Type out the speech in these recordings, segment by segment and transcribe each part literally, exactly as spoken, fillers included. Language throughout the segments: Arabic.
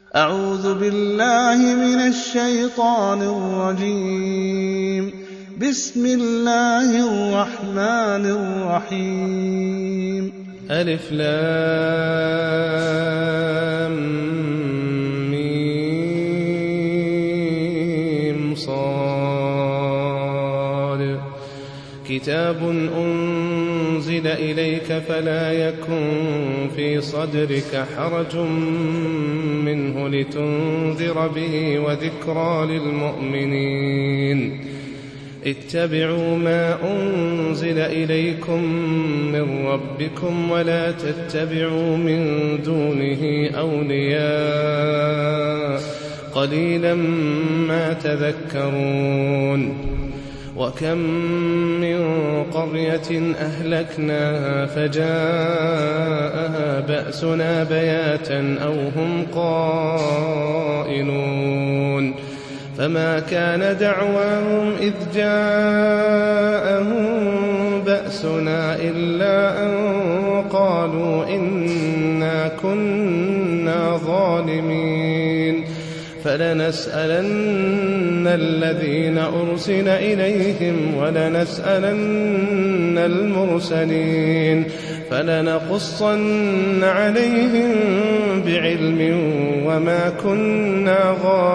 أعوذ بالله من الشيطان الرجيم. بسم الله الرحمن الرحيم. ألف لام ميم صاد. كتاب أنزل إليك فلا يكن في صدرك حرج منه لتنذر به وذكرى للمؤمنين. اتبعوا ما أنزل إليكم من ربكم ولا تتبعوا من دونه أولياء قليلا ما تذكرون. وكم من قرية أهلكناها فجاءها بأسنا بياتا أو هم قائلون. فما كان دعواهم إذ جاءهم بأسنا إلا أن قالوا إنا كنا ظالمين. فلنسألن الذين أرسل إليهم ولنسألن المرسلين فلنقصن عليهم بعلم وما كنا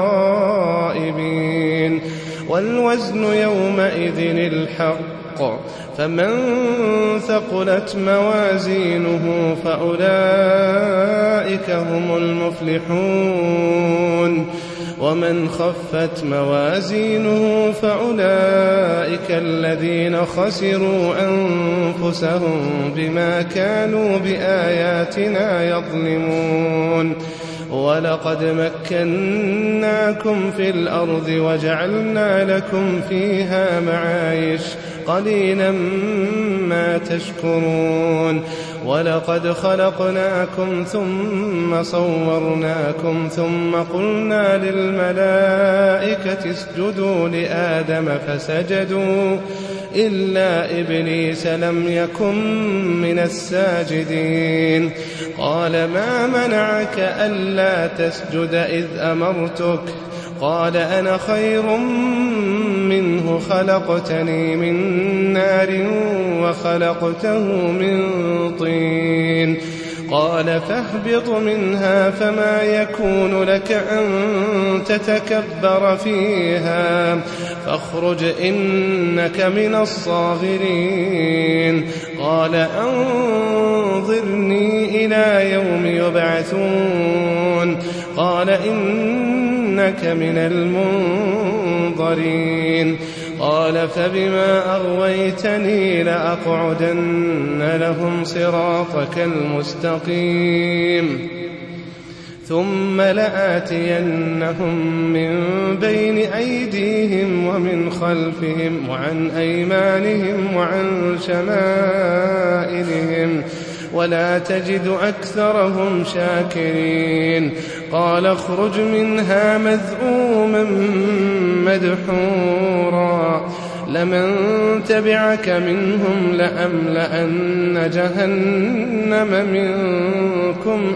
غائبين. والوزن يومئذ الحق فمن ثقلت موازينه فأولئك هم المفلحون ومن خفت موازينه فأولئك الذين خسروا أنفسهم بما كانوا بآياتنا يظلمون. ولقد مكناكم في الأرض وجعلنا لكم فيها معايش قليلا ما تشكرون. ولقد خلقناكم ثم صورناكم ثم قلنا للملائكة اسجدوا لآدم فسجدوا إلا إبليس لم يكن من الساجدين. قال ما منعك ألا تسجد إذ أمرتك؟ قال أنا خير منه خلقتني من نار وخلقته من طين. قال فاهبط منها فما يكون لك أن تتكبر فيها فاخرج إنك من الصاغرين. قال أنظرني إلى يوم يبعثون. قال إنك من المنظرين. قال فبما أغويتني لأقعدن لهم صراطك المستقيم ثم لآتينهم من بين أيديهم ومن خلفهم وعن أيمانهم وعن شمائلهم ولا تجد أكثرهم شاكرين. قال اخرج منها مذءوما مدحورا لمن تبعك منهم لأملأن جهنم منكم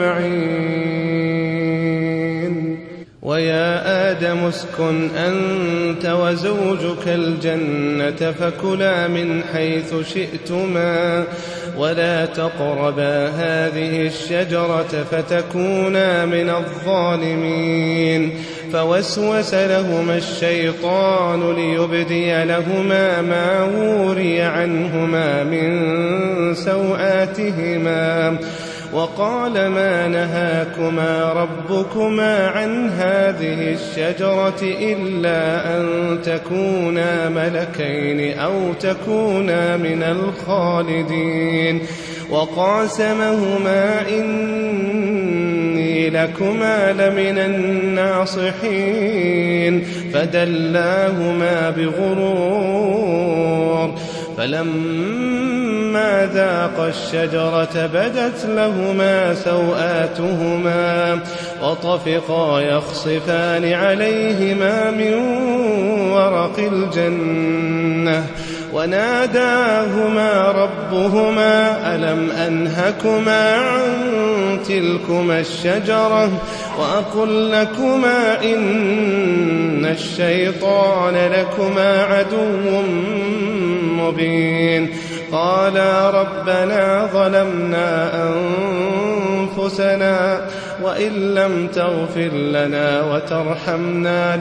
أجمعين. ويا آدم اسكن أنت وزوجك الجنة فكلا من حيث شئتما ولا تقربا هذه الشجرة فتكونا من الظالمين. فوسوس لهما الشيطان ليبدي لهما ما وري عنهما من سوآتهما وقال ما نهاكما ربكما عن هذه الشجرة إلا أن تكونا ملكين أو تكونا من الخالدين. وقاسمهما إني لكما لمن الناصحين فدلاهما بغرور. فلما ذاقا الشجرة بدت لهما سوآتهما وطفقا يخصفان عليهما من ورق الجنة وناداهما ربهما ألم أنهكما عن تلكما الشجرة وأقل لكما إن الشيطان لكما عدو مبين قالا ربنا ظلمنا أنفسنا وإن لم تغفر لنا وترحمنا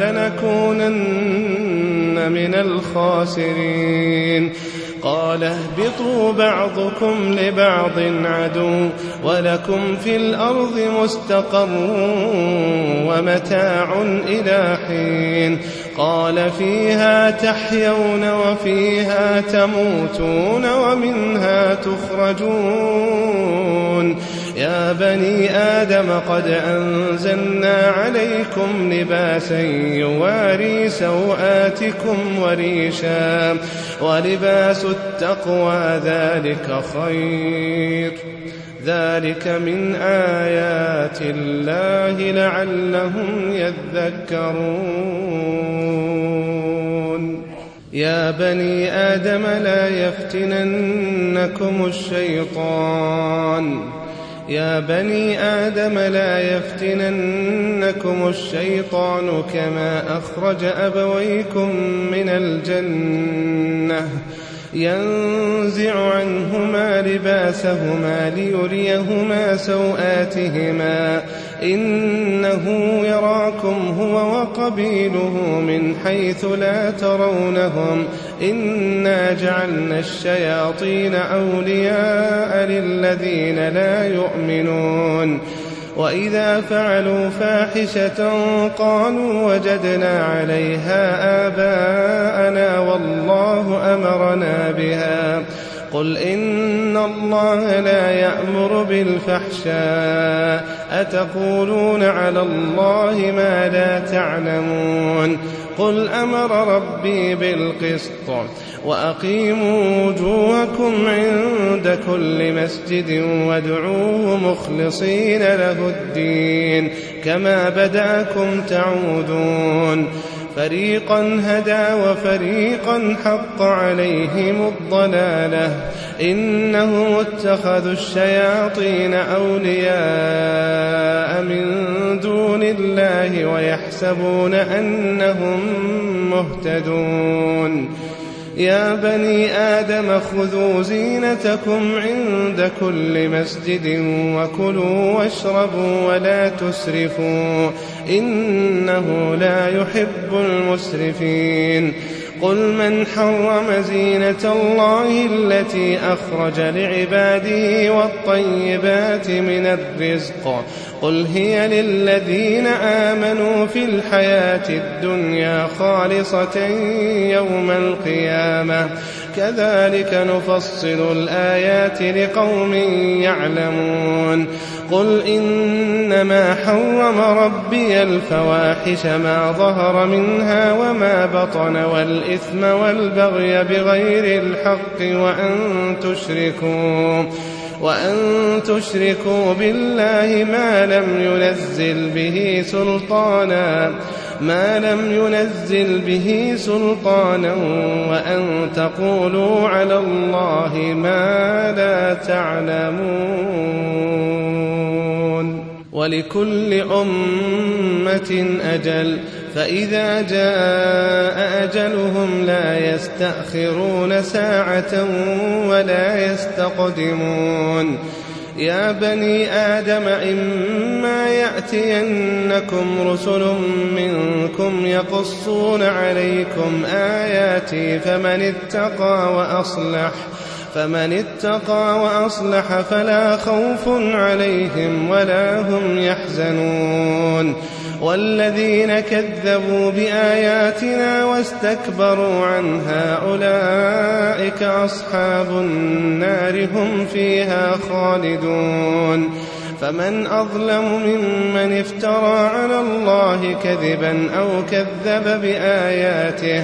لنكونن من الخاسرين قال اهبطوا بعضكم لبعض عدو ولكم في الأرض مستقر ومتاع إلى حين قال فيها تحيون وفيها تموتون ومنها تخرجون يا بني آدم قد أنزلنا عليكم لباسا يواري سوآتكم وريشا ولباس التقوى ذلك خير ذلك من آيات الله لعلهم يذكرون يا بني آدم لا يفتننكم الشيطان يا بني آدم لا يفتننكم الشيطان كما أخرج أبويكم من الجنة ينزع عنهما لباسهما ليريهما سوآتهما إنه يراكم هو وقبيله من حيث لا ترونهم إنا جعلنا الشياطين أولياء للذين لا يؤمنون وإذا فعلوا فاحشة قالوا وجدنا عليها آباءنا والله أمرنا بها قل إن الله لا يأمر بالفحشاء أتقولون على الله ما لا تعلمون قل أمر ربي بالقسط وأقيموا وجوهكم عند كل مسجد وادعوه مخلصين له الدين كما بدأكم تعودون فريقا هدى وفريقا حق عليهم الضلالة إنهم اتخذوا الشياطين أولياء من دون الله ويحسبون أنهم مهتدون يا بني آدم خذوا زينتكم عند كل مسجد وكلوا واشربوا ولا تسرفوا إنه لا يحب المسرفين قل من حرم زينة الله التي أخرج لعباده والطيبات من الرزق قل هي للذين آمنوا في الحياة الدنيا خالصة يوم القيامة كذلك نفصل الآيات لقوم يعلمون قل إنما حرم ربي الفواحش ما ظهر منها وما بطن والإثم والبغي بغير الحق وأن تشركوا وأن تشركوا بالله ما لم ينزل به سلطانا ما لم ينزل به سلطانا وأن تقولوا على الله ما لا تعلمون ولكل أمة أجل فإذا جاء أجلهم لا يستأخرون ساعة ولا يستقدمون يا بني آدم إما يأتينكم رسل منكم يقصون عليكم آياتي فمن اتقى وأصلح فمن اتقى وأصلح فلا خوف عليهم ولا هم يحزنون والذين كذبوا بآياتنا واستكبروا عنها أولئك أصحاب النار هم فيها خالدون فمن أظلم ممن افترى على الله كذبا أو كذب بآياته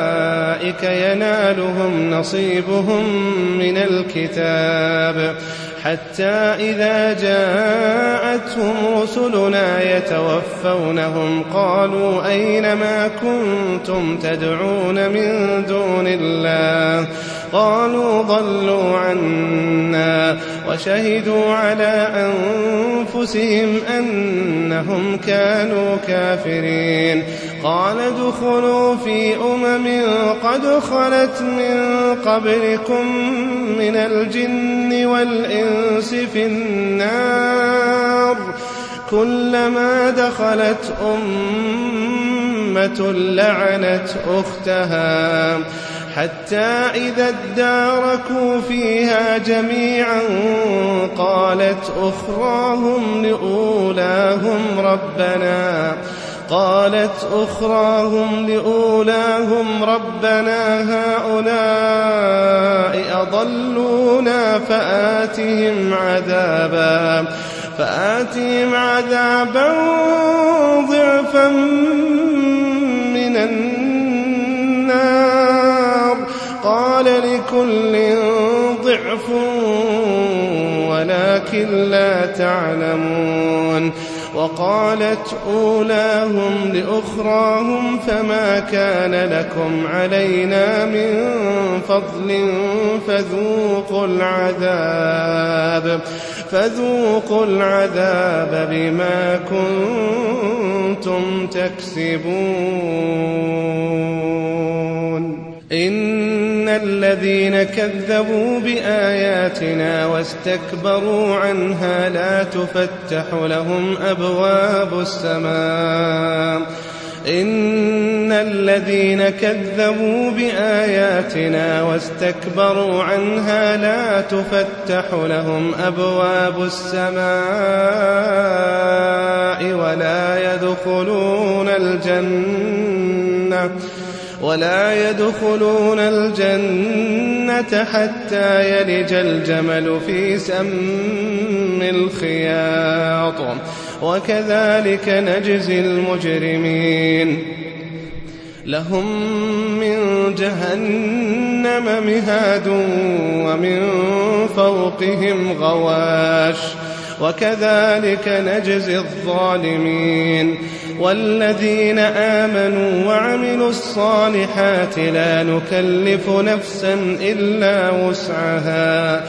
أولئك ينالهم نصيبهم من الكتاب حتى إذا جاءتهم رسلنا يتوفونهم قالوا أين ما كنتم تدعون من دون الله قالوا ضلوا عنا وشهدوا على أنفسهم أنهم كانوا كافرين قال ادخلوا في أمم قد خلت من قبلكم من الجن والإنس في النار كلما دخلت أمة لعنت أختها حتى إذا اداركوا فيها جميعا قالت أخراهم لأولاهم ربنا قالت أخراهم لأولاهم ربنا هؤلاء أضلونا فآتهم عذابا فآتهم عذابا ضعفا من النار قال لكل ضعف ولكن لا تعلمون وقالت أولاهم لأخراهم فما كان لكم علينا من فضل فذوقوا العذاب فذوقوا العذاب بما كنتم تكسبون إن الذين كذبوا بآياتنا واستكبروا عنها لا تفتح لهم أبواب السماء إن الذين كذبوا بآياتنا واستكبروا عنها لا تفتح لهم أبواب السماء ولا يدخلون الجنة ولا يدخلون الجنة حتى يلج الجمل في سم الخياط وكذلك نجزي المجرمين لهم من جهنم مهاد ومن فوقهم غواش وكذلك نجزي الظالمين والذين آمنوا وعملوا الصالحات لا نكلف نفسا إلا وسعها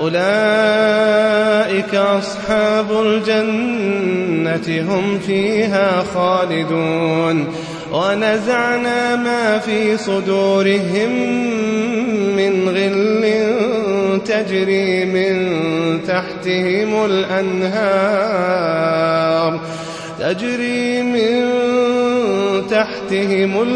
أولئك أصحاب الجنة هم فيها خالدون ونزعنا ما في صدورهم من غل تجري من تحتهم الأنهار تجري من تحتهم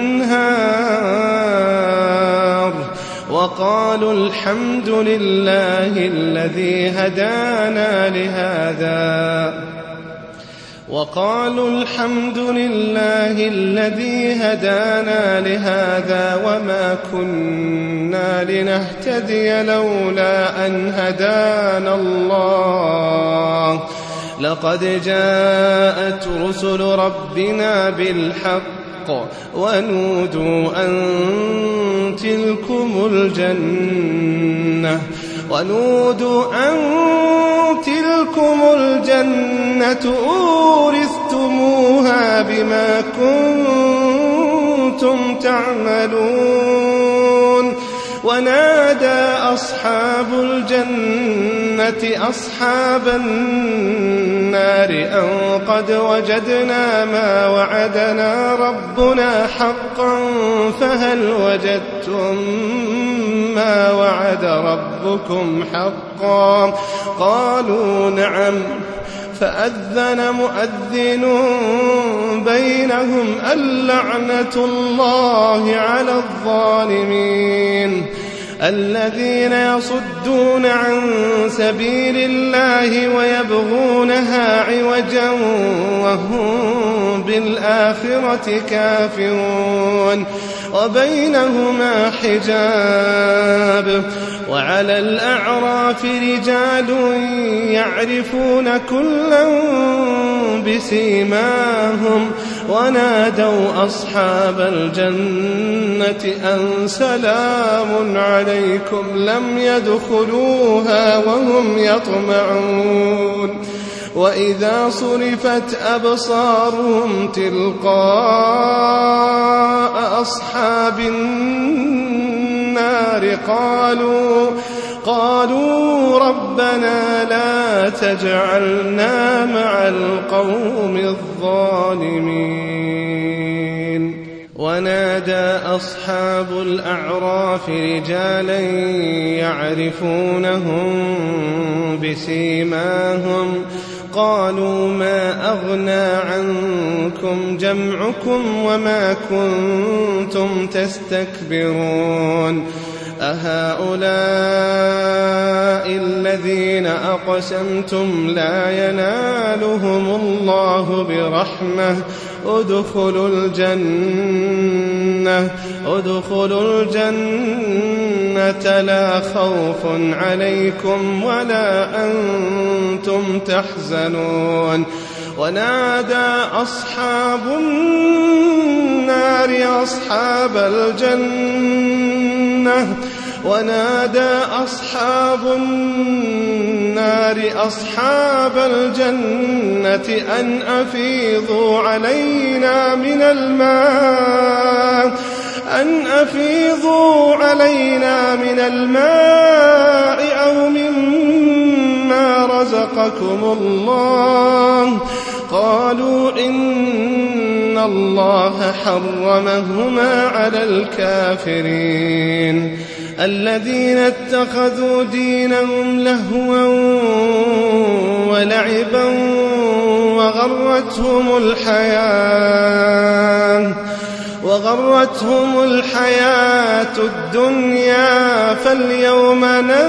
الأنهار وقالوا الحمد لله الذي هدانا لهذا وقالوا الحمد لله الذي هدانا لهذا وما كنا لنهتدي لولا أن هدانا الله لقد جاءت رسل ربنا بالحق ونودوا أن تلكم الجنة ونودوا أن تلكم الجنة أورثتموها بما كنتم تعملون ونادى أصحاب الجنة أصحاب النار أن قد وجدنا ما وعدنا ربنا حقا فهل وجدتم ما وعد ربكم حقا قالوا نعم فأذن مؤذن بينهم اللعنة الله على الظالمين الذين يصدون عن سبيل الله ويبغونها عوجا وهم بالآخرة كافرون وبينهما حجاب وعلى الأعراف رجال يعرفون كلا بسيماهم ونادوا أصحاب الجنة أن سلام عليكم لم يدخلوها وهم يطمعون وإذا صرفت أبصارهم تلقاء أصحاب النار قالوا قالوا ربنا لا تجعلنا مع القوم الظالمين ونادى أصحاب الأعراف رجالا يعرفونهم بسيماهم قالوا ما أغنى عنكم جمعكم وما كنتم تستكبرون أهؤلاء الذين أقسمتم لا ينالهم الله برحمة ادخلوا الجنة ادخلوا الجنة لا خوف عليكم ولا أنتم تحزنون ونادى أصحاب النار أصحاب الجنة ونادى أصحاب النار أصحاب الجنة أن أفيضوا علينا من الماء أن أفيضوا علينا من الماء أو مما رزقكم الله قالوا إن الله حرمهما على الكافرين الذين اتخذوا دينهم لهوا ولعبا وغرتهم الحياة وغرتهم الحياة الدنيا فاليوم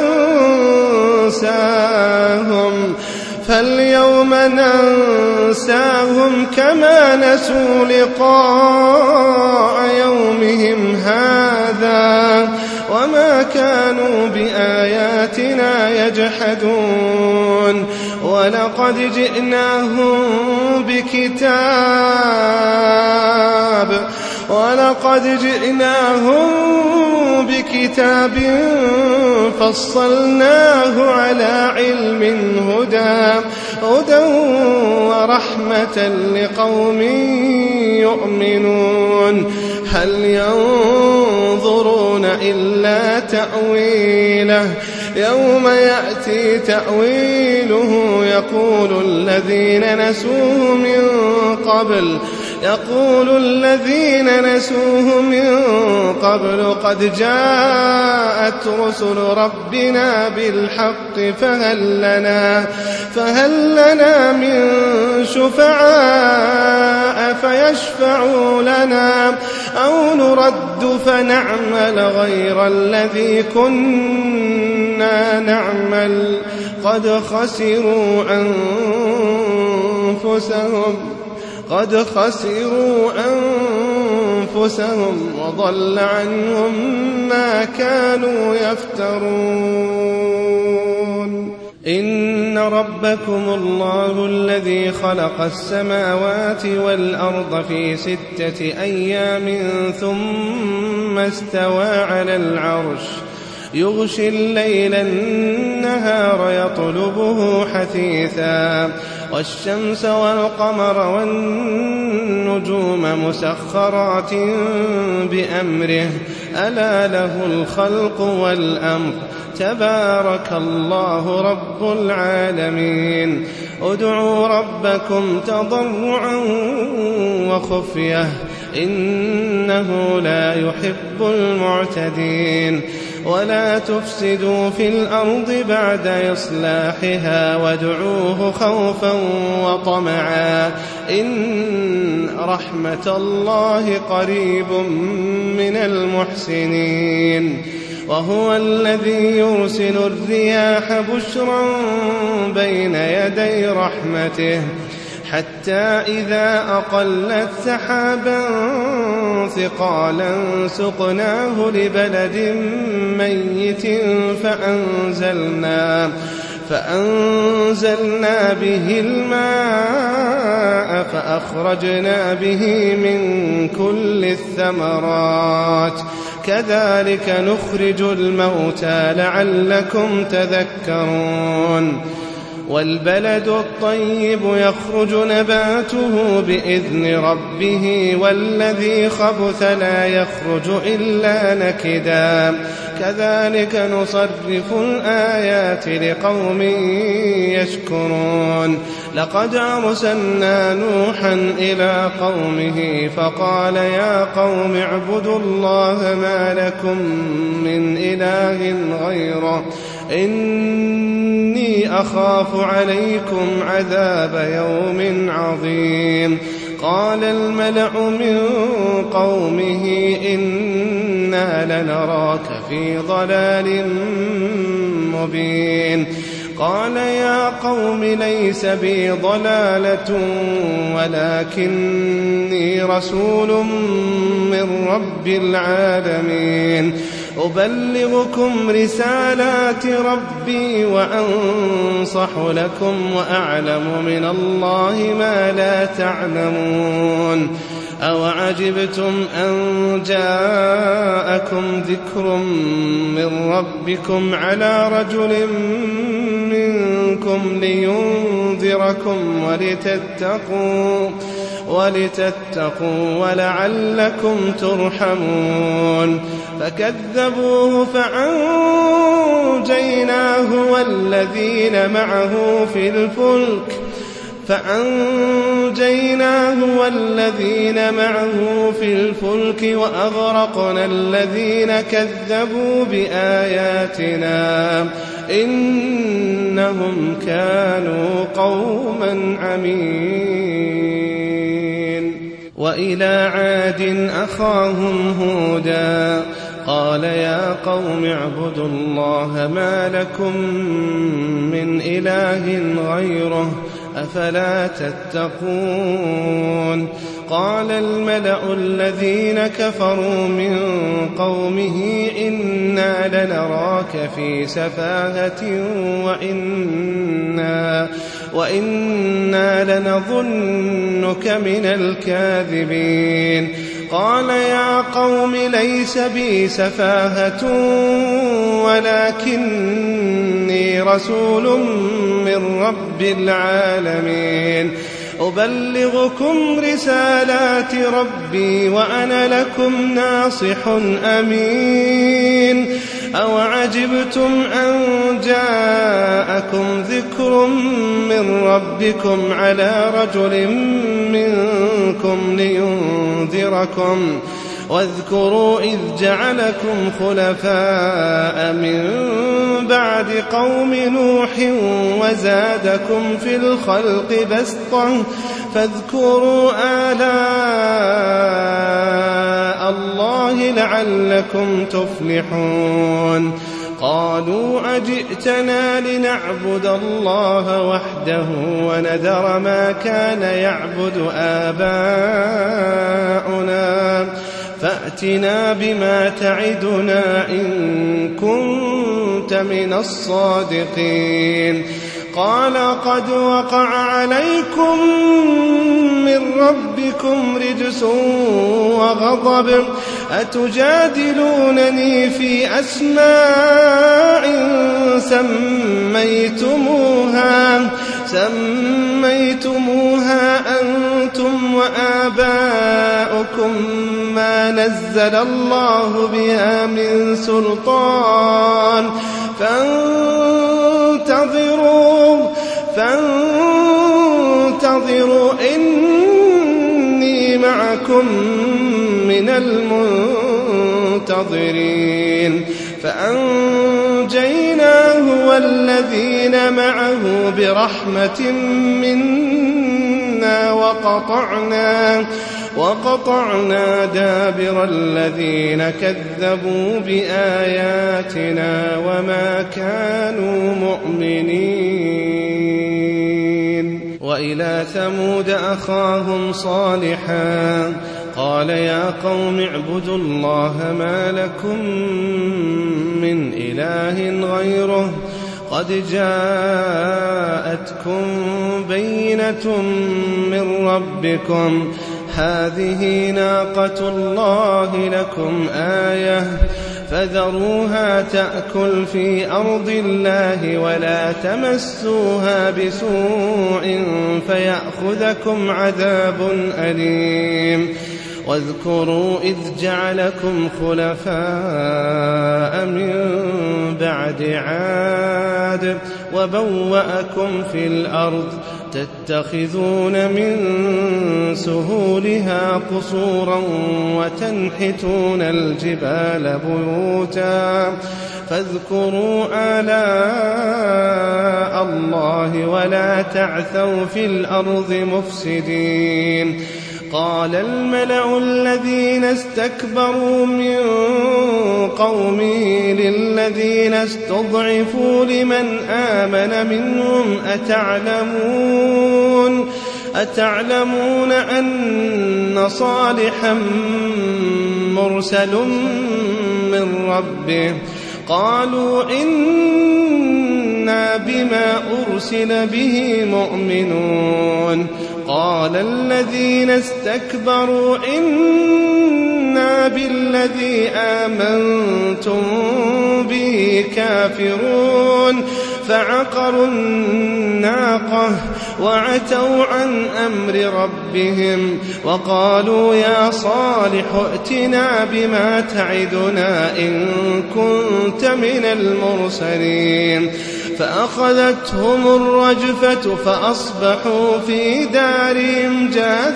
ننساهم فاليوم ننساهم كما نسوا لقاء يومهم هذا وما كانوا بآياتنا يجحدون ولقد جئناهم بكتاب ولقد جئناهم بكتاب فصلناه على علم هدى هدى ورحمة لقوم يؤمنون هل ينظرون إلا تأويله يوم يأتي تأويله يقول الذين نسوه من قبل يقول الذين نسوه من قبل قد جاءت رسل ربنا بالحق فهل لنا فهل لنا من شفعاء فيشفعوا لنا أو نرد فنعمل غير الذي كنا نعمل قد خسروا أنفسهم قد خسروا أنفسهم وضل عنهم ما كانوا يفترون إن ربكم الله الذي خلق السماوات والأرض في ستة أيام ثم استوى على العرش يغشي الليل النهار يطلبه حثيثا والشمس والقمر والنجوم مسخرات بأمره ألا له الخلق والأمر تبارك الله رب العالمين ادعوا ربكم تضرعا وخفية إنه لا يحب المعتدين ولا تفسدوا في الأرض بعد إصلاحها وادعوه خوفا وطمعا إن رحمة الله قريب من المحسنين وهو الذي يرسل الرياح بشرا بين يدي رحمته حتى إذا أقلت سحابا ثقالا سقناه لبلد ميت فأنزلنا فأنزلنا به الماء فأخرجنا فأخرجنا به من كل الثمرات كذلك نخرج الموتى لعلكم تذكرون والبلد الطيب يخرج نباته بإذن ربه والذي خبث لا يخرج إلا نكدا كذلك نصرف الآيات لقوم يشكرون لقد أرسلنا نوحا إلى قومه فقال يا قوم اعبدوا الله ما لكم من إله غيره إني أخاف عليكم عذاب يوم عظيم قال الملأ من قومه إنا لنراك في ضلال مبين قال يا قوم ليس بي ضلالة ولكني رسول من رب العالمين أبلغكم رسالات ربي وأنصح لكم وأعلم من الله ما لا تعلمون أوعجبتم أن جاءكم ذكر من ربكم على رجل منكم لينذركم ولتتقوا ولتتقوا ولعلكم ترحمون فكذبوه فأنجيناه والذين معه في الفلك فأنجيناه والذين معه في الفلك وأغرقنا الذين كذبوا بآياتنا إنهم كانوا قوما عمين وإلى عاد أخاهم هودا قال يا قوم اعبدوا الله ما لكم من إله غيره أفلا تتقون قال الملأ الذين كفروا من قومه إنا لنراك في سفاهة وإنا, وإنا لنظنك من الكاذبين قال يا قوم ليس بي سفاهة ولكني رسول من رب العالمين أبلغكم رسالات ربي وأنا لكم ناصح أمين أوعجبتم أن جاءكم ذكر من ربكم على رجل منكم لينذركم واذكروا إذ جعلكم خلفاء من بعد قوم نوح وزادكم في الخلق بسطة فاذكروا آلاء الله لعلكم تفلحون قالوا أجئتنا لنعبد الله وحده ونذر ما كان يعبد آباؤنا فأتنا بما تعدنا إن كنت من الصادقين قال قد وقع عليكم من ربكم رجس وغضب أتجادلونني في أسماء سميتموها سميتموها أنتم وآباؤكم ما نزل الله بها من سلطان فانتظروا فانتظروا إني معكم من المنتظرين فأنجيناه والذين معه برحمة منا وقطعنا وقطعنا دابر الذين كذبوا بآياتنا وما كانوا مؤمنين وإلى ثمود أخاهم صالحا قال يا قوم اعبدوا الله ما لكم من إله غيره قد جاءتكم بينة من ربكم هذه ناقة الله لكم آية فذروها تأكل في أرض الله ولا تمسوها بسوء فيأخذكم عذاب أليم واذكروا إذ جعلكم خلفاء من بعد عاد وبوأكم في الأرض تتخذون من سهولها قصورا وتنحتون الجبال بيوتا فاذكروا آلاء الله ولا تعثوا في الأرض مفسدين قال الملأ الذين استكبروا من قومه للذين استضعفوا لمن آمن منهم أتعلمون أتعلمون أن صالحا مرسل من ربه قالوا إنا بما أرسل به مؤمنون قال الذين استكبروا إنا بالذي آمنتم به كافرون فعقروا الناقة وعتوا عن أمر ربهم وقالوا يا صالح ائتنا بما تعدنا إن كنت من المرسلين فأخذتهم الرجفة فأصبحوا في دارهم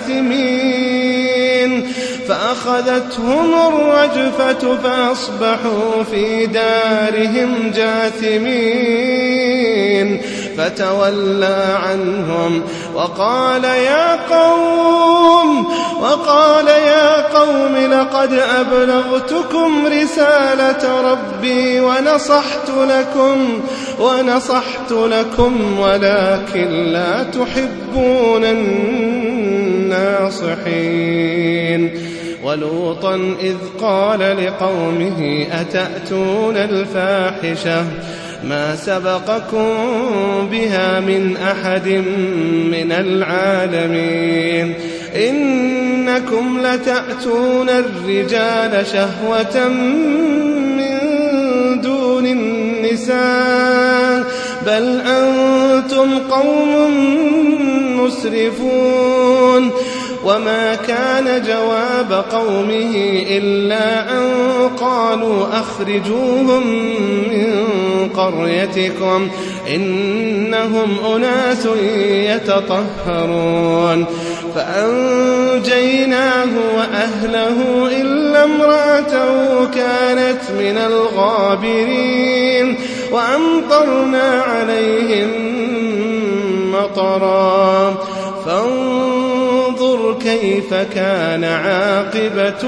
جاثمين فأخذتهم الرجفة فأصبحوا في دارهم جاثمين فتولى عنهم وقال يا قوم وقال يا قوم لقد أبلغتكم رسالة ربي ونصحت لكم ونصحت لكم ولكن لا تحبون الناصحين ولوطا إذ قال لقومه أتأتون الفاحشة ما سبقكم بها من أحد من العالمين إنكم لتأتون الرجال شهوة من دون النساء بل أنتم قوم مسرفون وما كان جواب قومه إلا أن قالوا أخرجوهم من قريتكم إنهم أناس يتطهرون فأنجيناه وأهله إلا امرأته كانت من الغابرين وأمطرنا عليهم مطرا فانظر كيف كان عاقبة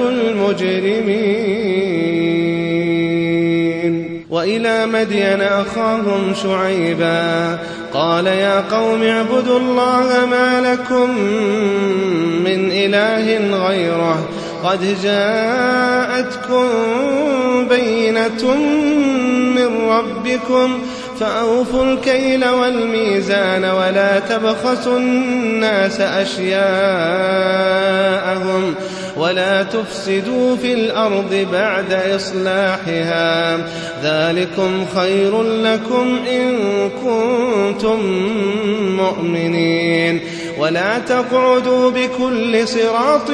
المجرمين وإلى مدين أخاهم شعيبا قال يا قوم اعبدوا الله ما لكم من إله غيره قد جاءتكم بينة من ربكم فأوفوا الكيل والميزان ولا تبخسوا الناس أشياءهم ولا تفسدوا في الأرض بعد إصلاحها ذلكم خير لكم إن كنتم مؤمنين ولا تقعدوا بكل صراط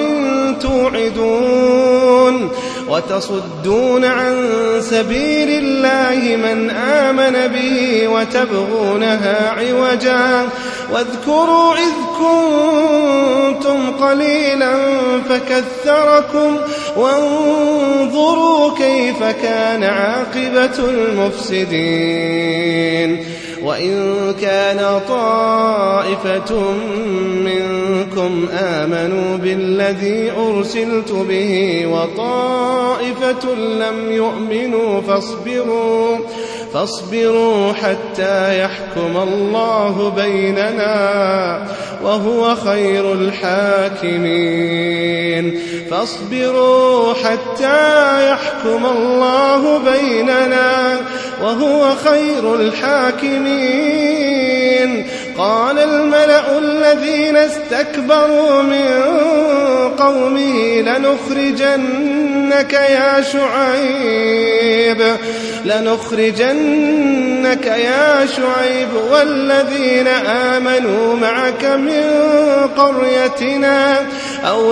توعدون وتصدون عن سبيل الله من آمن به وتبغونها عوجا واذكروا إذ كنتم قليلا فكثركم وانظروا كيف كان عاقبة المفسدين وإن كان طائفة منكم آمنوا بالذي أرسلت به وطائفة لم يؤمنوا فاصبروا فاصبروا حتى يحكم الله بيننا وهو خير الحاكمين فاصبروا حتى يحكم الله بيننا وهو خير الحاكمين. قال الملأ الذين استكبروا من قومه لنخرجنك يا شعيب لنخرجنك يا شعيب والذين آمنوا معك من قريتنا أو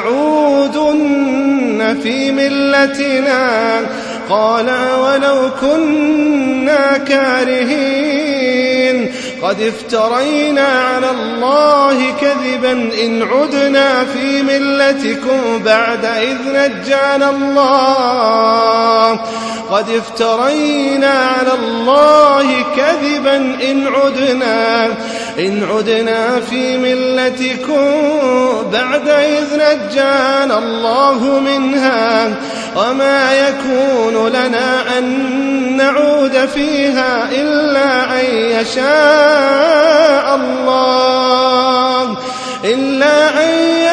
لتعودن في ملتنا. قال ولو كنا كارهين قد افترينا على الله كذبا إن عدنا في ملتكم بعد إذ نجانا الله قد افترينا على الله كذبا إن عدنا إن عدنا في ملتكم بعد إذ نجانا الله منها وما يكون لنا أن نعود فيها إلا أن يشاء الله إلا أن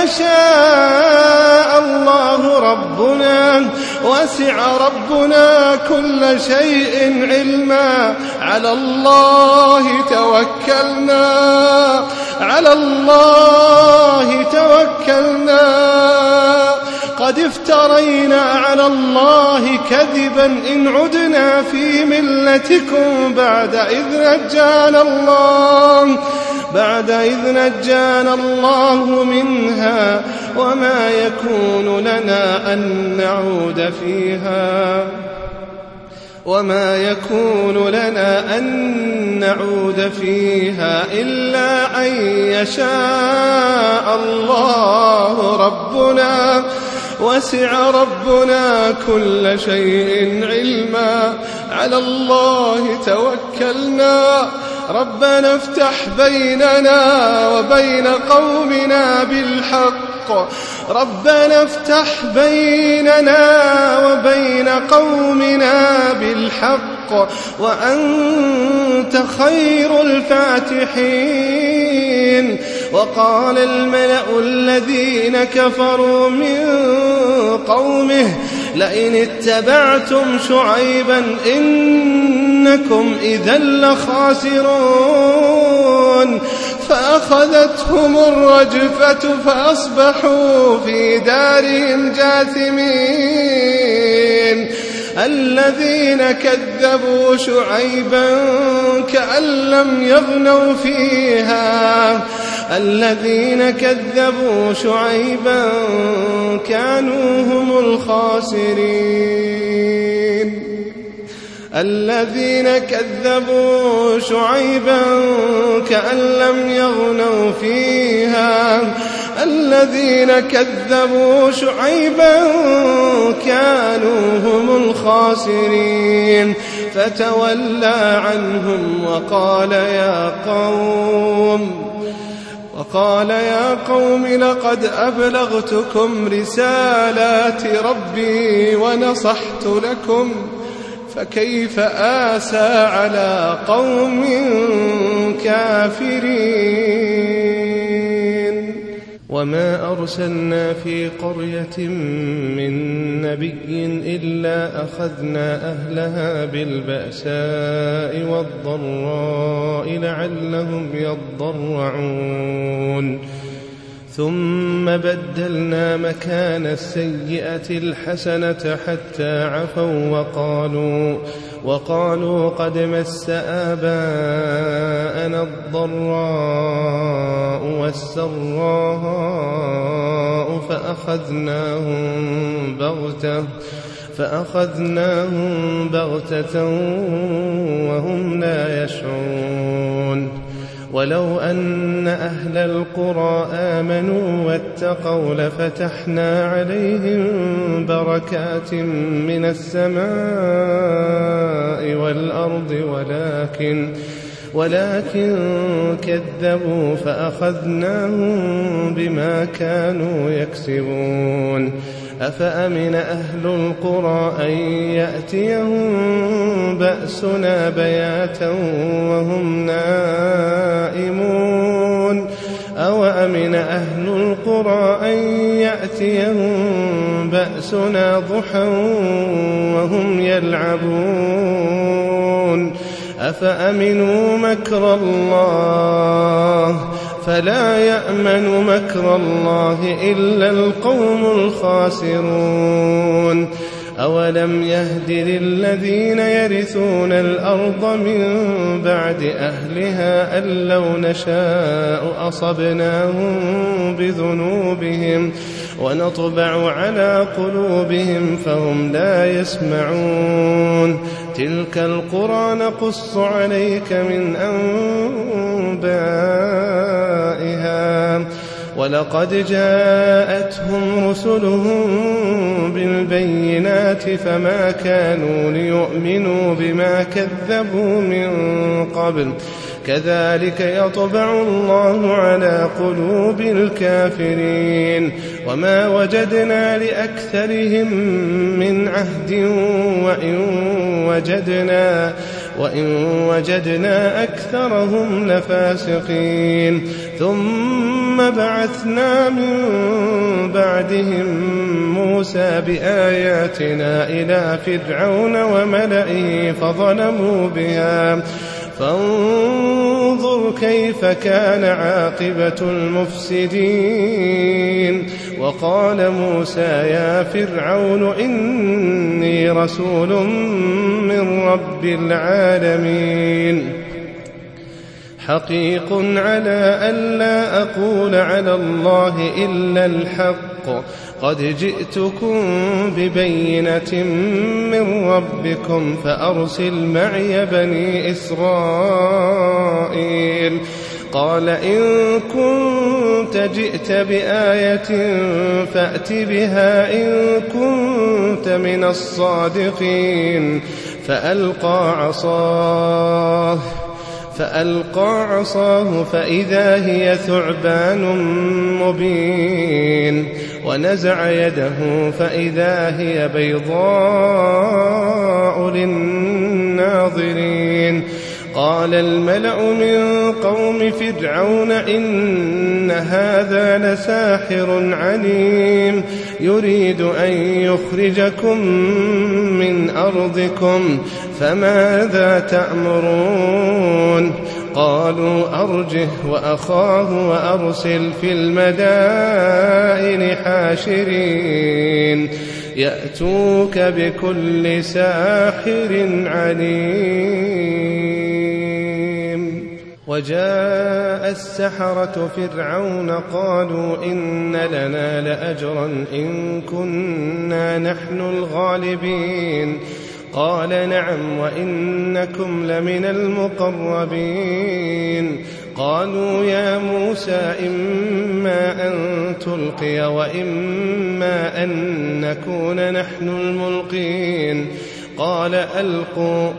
يشاء الله ربنا وسع ربنا كل شيء علما على الله توكلنا على الله توكلنا قد افترينا على الله كذبا إن عدنا في ملتكم بعد إذ نجانا الله بعد إذ نجانا الله منها وما يكون لنا أن نعود فيها وما يكون لنا أن نعود فيها إلا أن يشاء الله ربنا وسع ربنا كل شيء علما على الله توكلنا ربنا افتح بيننا وبين قومنا بالحق ربنا افتح بيننا وبين قومنا بالحق وأنت خير الفاتحين. وقال الملأ الذين كفروا من قومه لئن اتبعتم شعيبا إنكم إذا لخاسرون فأخذتهم الرجفة فأصبحوا في دارهم جاثمين. الذين كذبوا شعيبا كأن لم يغنوا فيها الذين كذبوا شعيبا كانوا هم الخاسرين الذين كذبوا شعيبا كأن لم يغنوا فيها الذين كذبوا شعيبا كانوا هم الخاسرين. فتولى عنهم وقال يا قوم وقال يا قوم لقد أبلغتكم رسالات ربي ونصحت لكم فكيف آسى على قوم كافرين. وما أرسلنا في قرية من نبي إلا أخذنا أهلها بالبأساء والضراء لعلهم يضرعون ثم بدلنا مكان السيئة الحسنة حتى عفوا وقالوا وقالوا قد مس آباءنا الضراء والسراء فأخذناهم بغتة فأخذناهم بغتة وهم لا يشعرون. ولو أن أهل القرى آمنوا واتقوا لفتحنا عليهم بركات من السماء والأرض ولكن ولكن كذبوا فأخذناهم بما كانوا يكسبون. أفأمن أهل القرى أن يأتيهم بأسنا بياتا وهم نائمون أوأمن أهل القرى أن يأتيهم بأسنا ضحى وهم يلعبون أفأمنوا مكر الله فلا يأمن مكر الله إلا القوم الخاسرون أولم يهد للذين يرثون الأرض من بعد أهلها أن لو نشاء أصبناهم بذنوبهم ونطبع على قلوبهم فهم لا يسمعون تلك القرى نقص عليك من أنبائها ولقد جاءتهم رسلهم بالبينات فما كانوا ليؤمنوا بما كذبوا من قبل كذلك يطبع الله على قلوب الكافرين وما وجدنا لأكثرهم من عهد وإن وجدنا وإن وجدنا أكثرهم لفاسقين ثم بعثنا من بعدهم موسى بآياتنا إلى فرعون وملئه فظلموا بها فانظر كيف كان عاقبة المفسدين وقال موسى يا فرعون إني رسول من رب العالمين حقيق على ألا أقول على الله إلا الحق قد جئتكم ببينة من ربكم فأرسل معي بني إسرائيل قال إن كنت جئت بآية فأت بها إن كنت من الصادقين فألقى عصاه فألقى عصاه فإذا هي ثعبان مبين ونزع يده فإذا هي بيضاء للناظرين قال الملأ من قوم فرعون إن هذا لساحر عليم يريد أن يخرجكم من أرضكم فماذا تأمرون قالوا أرجه وأخاه وأرسل في المدائن حاشرين يأتوك بكل ساحر عليم وجاء السحرة فرعون قالوا إن لنا لأجرا إن كنا نحن الغالبين قال نعم وإنكم لمن المقربين قالوا يا موسى إما أن تلقي وإما أن نكون نحن الملقين قال ألقوا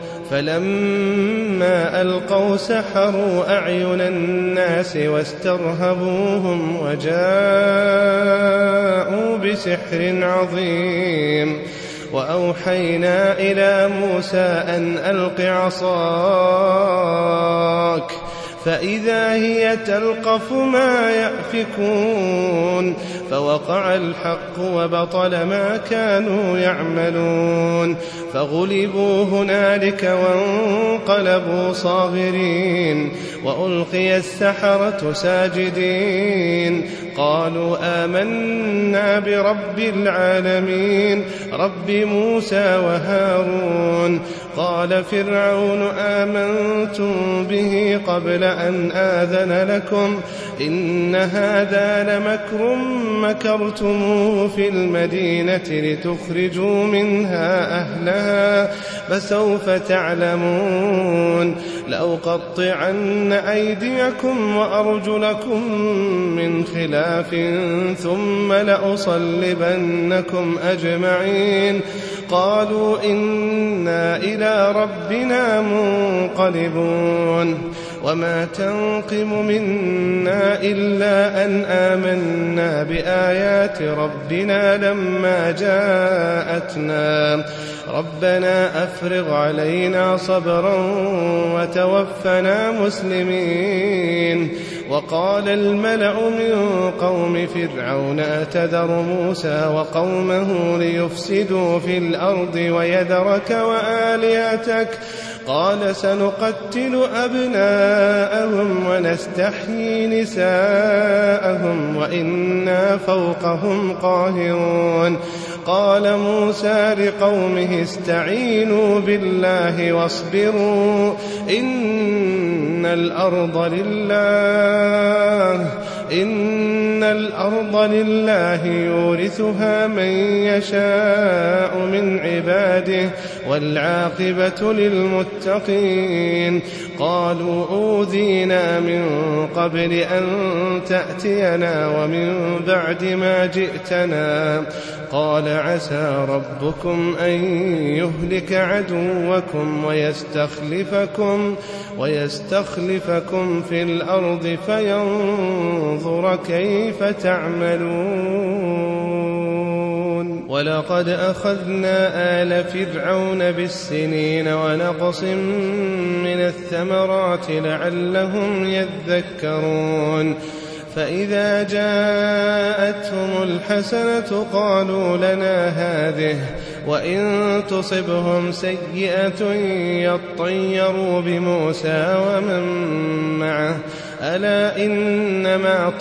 فلما ألقوا سحروا أعين الناس واسترهبوهم وجاءوا بسحر عظيم وأوحينا إلى موسى أن ألق عصاك فإذا هي تلقف ما يأفكون فوقع الحق وبطل ما كانوا يعملون فغلبوا هنالك وانقلبوا صاغرين وألقي السحرة ساجدين قالوا آمنا برب العالمين رب موسى وهارون قال فرعون آمنتم به قبل أن آذن لكم إن هذا لمكر مكرتموه في المدينة لتخرجوا منها أهلها فسوف تعلمون لأقطعن أيديكم وأرجلكم من خلاف ثم لأصلبنكم أجمعين قالوا إنا إلى ربنا منقلبون وما تنقم منا إلا أن آمنا بآيات ربنا لما جاءتنا ربنا أفرغ علينا صبرا وتوفنا مسلمين. وقال الملأ من قوم فرعون أتذر موسى وقومه ليفسدوا في الأرض ويذرك وآلهتك قال سنقتل أبناءهم ونستحيي نساءهم وإنا فوقهم قاهرون. قال موسى لقومه استعينوا بالله واصبروا إن الأرض لله إن الأرض لله يورثها من يشاء من عباده والعاقبة للمتقين. قالوا أوذينا من قبل أن تأتينا ومن بعد ما جئتنا قال عسى ربكم أن يهلك عدوكم ويستخلفكم ويستخلفكم في الأرض فينظر كيف تعملون. ولقد أخذنا آل فرعون بالسنين ونقص من الثمرات لعلهم يذكرون. فإذا جاءتهم الحسنة قالوا لنا هذه وإن تصبهم سيئة يطيروا بموسى ومن معه ألا إنما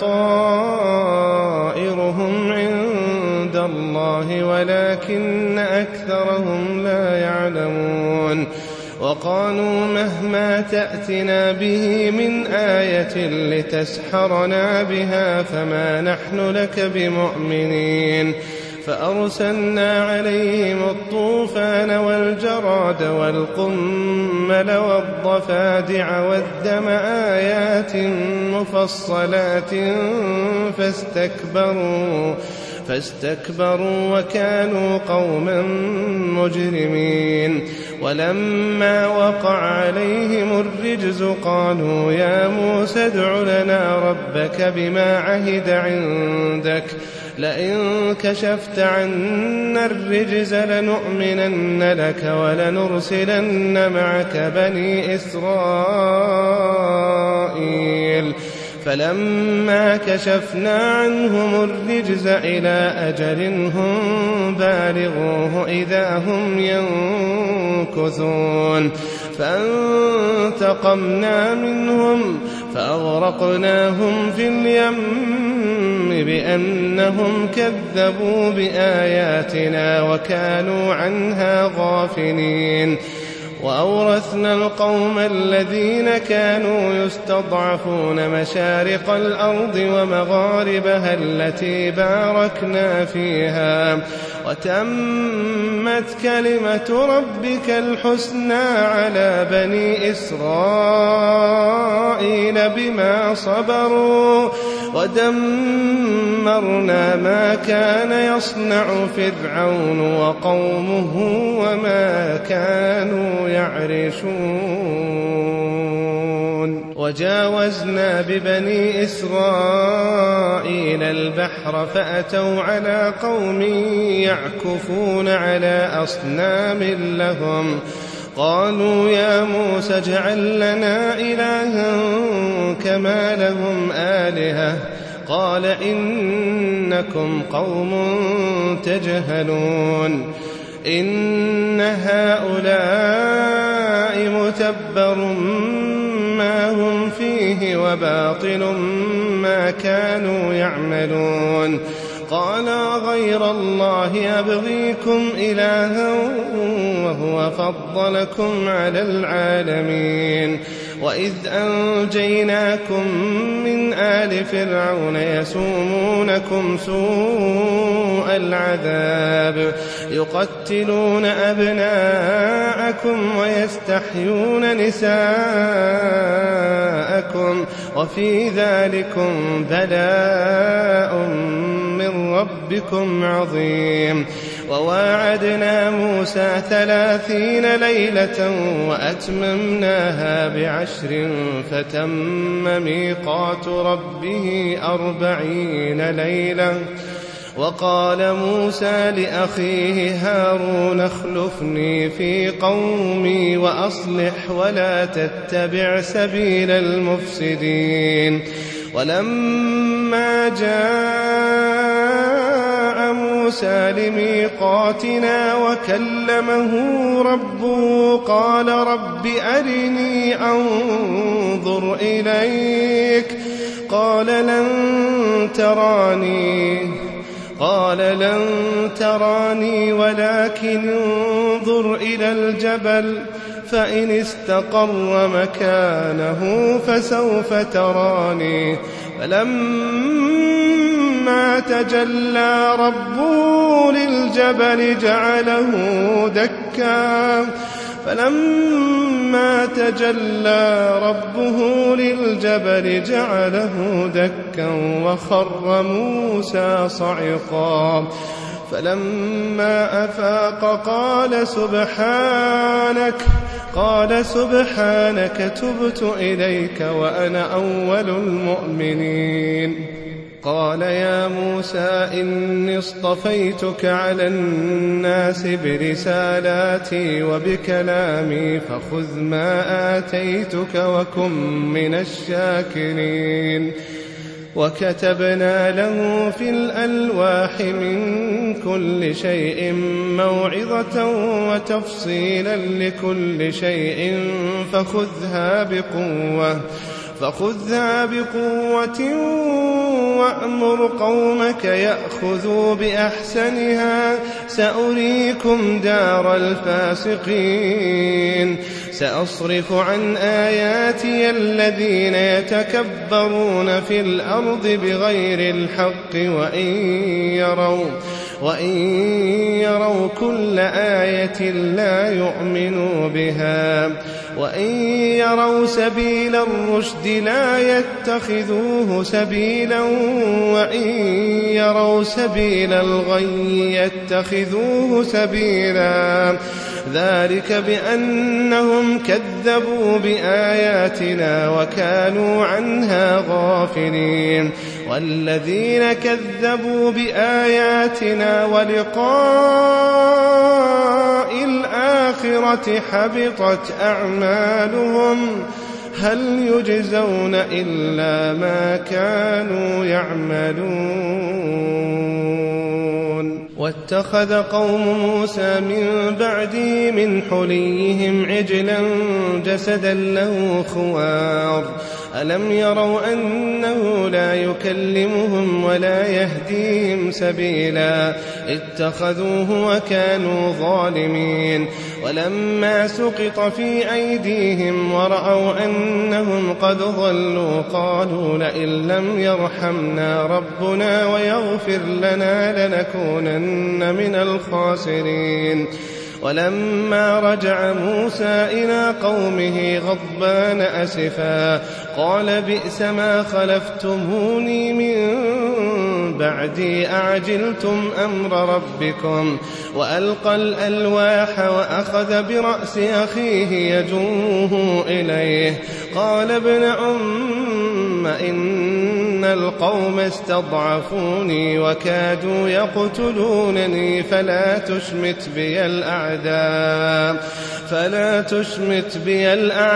طائرهم عند الله ولكن أكثرهم لا يعلمون. وقالوا مهما تأتنا به من آية لتسحرنا بها فما نحن لك بمؤمنين. فأرسلنا عليهم الطوفان والجراد والقمل والضفادع والدم آيات مفصلات فاستكبروا فاستكبروا وكانوا قوما مجرمين. ولما وقع عليهم الرجز قالوا يا موسى ادع لنا ربك بما عهد عندك لئن كشفت عنا الرجز لنؤمنن لك ولنرسلن معك بني إسرائيل. فلما كشفنا عنهم الرجز إلى أجل هم بالغوه إذا هم ينكثون. فانتقمنا منهم فأغرقناهم في اليم بأنهم كذبوا بآياتنا وكانوا عنها غافلين. وأورثنا القوم الذين كانوا يستضعفون مشارق الأرض ومغاربها التي باركنا فيها وتمت كلمة ربك الحسنى على بني إسرائيل بما صبروا ودمرنا ما كان يصنع فرعون وقومه وما كانوا يعرشون. وجاوزنا ببني إسرائيل البحر فأتوا على قوم يعكفون على أصنام لهم قالوا يا موسى اجعل لنا إلها كما لهم آلهة قال إنكم قوم تجهلون. إن هؤلاء متبر ما هم فيه وباطل ما كانوا يعملون. قال غير الله أبغيكم إلها وهو فضلكم على العالمين. وإذ أنجيناكم من آل فرعون يسومونكم سوء العذاب يقتلون أبناءكم ويستحيون نساءكم وفي ذلكم بلاء من ربكم عظيم. وواعدنا موسى ثلاثين ليلة وأتممناها بعشر فتم ميقات ربه أربعين ليلة. وقال موسى لأخيه هارون اخلفني في قومي وأصلح ولا تتبع سبيل المفسدين. ولما جاء موسى لميقاتنا وكلمه ربه قال رب أرني أنظر إليك قال لن تراني قال لن تراني ولكن انظر إلى الجبل فإن استقر مكانه فسوف تراني. فلما تجلى ربه للجبل جعله دكا فلما تجلى ربه للجبل جعله دكا وخر موسى صعقا. فلما أفاق قال سبحانك قال سبحانك تبت إليك وأنا أول المؤمنين. قال يا موسى إني اصطفيتك على الناس برسالاتي وبكلامي فخذ ما آتيتك وكن من الشاكرين. وكتبنا له في الألواح من كل شيء موعظة وتفصيلا لكل شيء فخذها بقوة فخذها بقوة وأمر قومك يأخذوا بأحسنها سأريكم دار الفاسقين. سأصرف عن آياتي الذين يتكبرون في الأرض بغير الحق وإن يروا وإن يروا كل آية لا يؤمنوا بها وإن يروا سبيل الرشد لا يتخذوه سبيلا وإن يروا سبيل الغي يتخذوه سبيلا. ذلك بأنهم كذبوا بآياتنا وكانوا عنها غافلين. والذين كذبوا بآياتنا ولقاء الآخرة حبطت أعمالهم هل يجزون إلا ما كانوا يعملون. واتخذ قوم موسى من بعده من حليهم عجلا جسدا له خوار ألم يروا أنه لا يكلمهم ولا يهديهم سبيلا اتخذوه وكانوا ظالمين. ولما سقط في أيديهم ورأوا أنهم قد ضلوا قالوا لئن لم يرحمنا ربنا ويغفر لنا لنكونن من الخاسرين. ولما رجع موسى إلى قومه غضبان أسفا قال بئس ما خلفتموني من بعدي أعجلتم أمر ربكم. وألقى الألواح وأخذ برأس أخيه يجوه إليه قال ابن أم إن القوم استضعفوني وكادوا يقتلونني فلا تشمت بي الأعداء فلا تشمت بي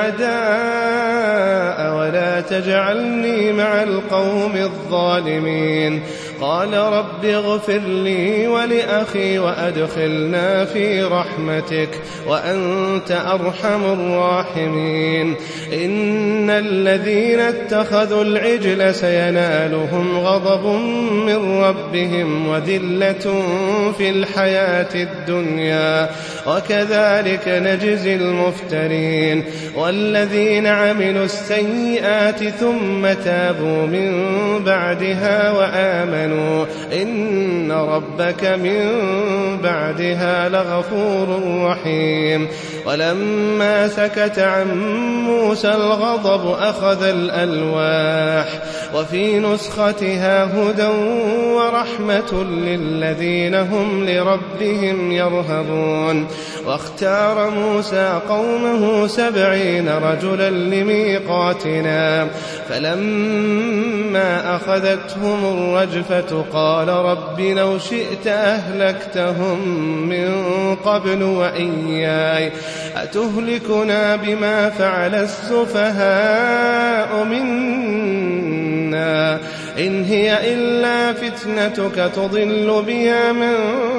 الأعداء ولا تجعلني مع القوم الظالمين. قال رب اغفر لي ولأخي وأدخلنا في رحمتك وأنت أرحم الراحمين. إن الذين اتخذوا العجل سينالهم غضب من ربهم وذلة في الحياة الدنيا وكذلك نجزي المفترين. والذين عملوا السيئات ثم تابوا من بعدها وآمنوا آمنوا إن ربك من بعدها لغفور رحيم. ولما سكت عن موسى الغضب أخذ الألواح وفي نسختها هدى ورحمة للذين هم لربهم يرهبون. واختار موسى قومه سبعين رجلا لميقاتنا فلما أخذتهم الرجفة قال رب لو شئت أهلكتهم من قبل وإياي أتهلكنا بما فعل السفهاء منا إن هي إلا فتنتك تضل بها من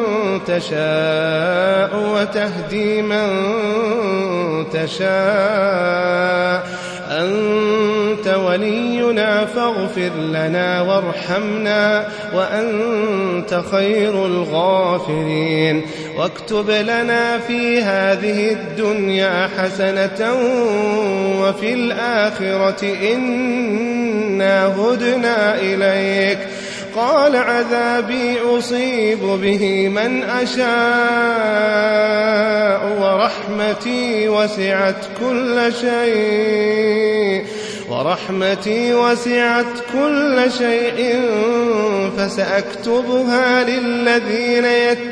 تشاء وتهدي من تشاء أنت ولينا فاغفر لنا وارحمنا وأنت خير الغافرين. واكتب لنا في هذه الدنيا حسنة وفي الآخرة إنا هدنا إليك قال عذابي أصيب به من أشاء ورحمتي وسعت كل شيء ورحمتي وسعت كل شيء فسأكتبها للذين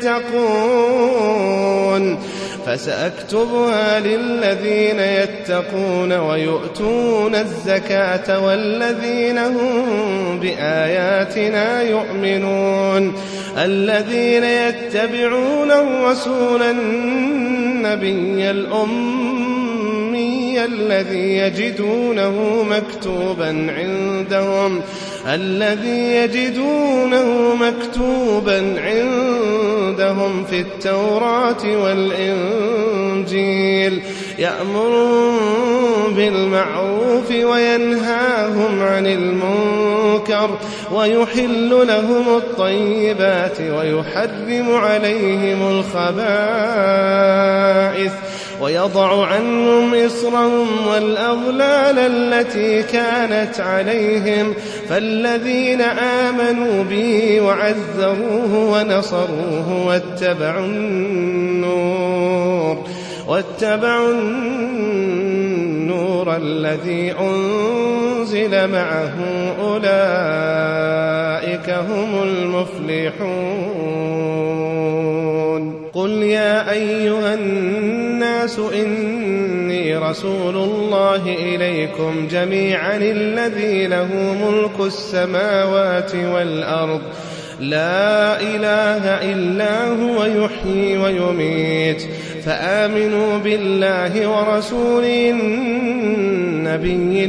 يتقون فسأكتبها للذين يتقون ويؤتون الزكاة والذين هم بآياتنا يؤمنون الذين يتبعون الرسول النبي الأمي الذي يجدونه مكتوبا عندهم الذي يجدونه مكتوبا عندهم في التوراة والإنجيل يأمرون بالمعروف وينهاهم عن المنكر ويحل لهم الطيبات ويحرم عليهم الخبائث ويضع عنهم إصرهم والأغلال التي كانت عليهم فالذين آمنوا به وعزروه ونصروه واتبعوا النور واتبعوا النور الذي أنزل معه أولئك هم المفلحون. قل يا أيها الناس إني رسول الله إليكم جميعا الذي له ملك السماوات والأرض لا إله إلا هو يحيي ويميت فآمنوا بالله ورسوله النبي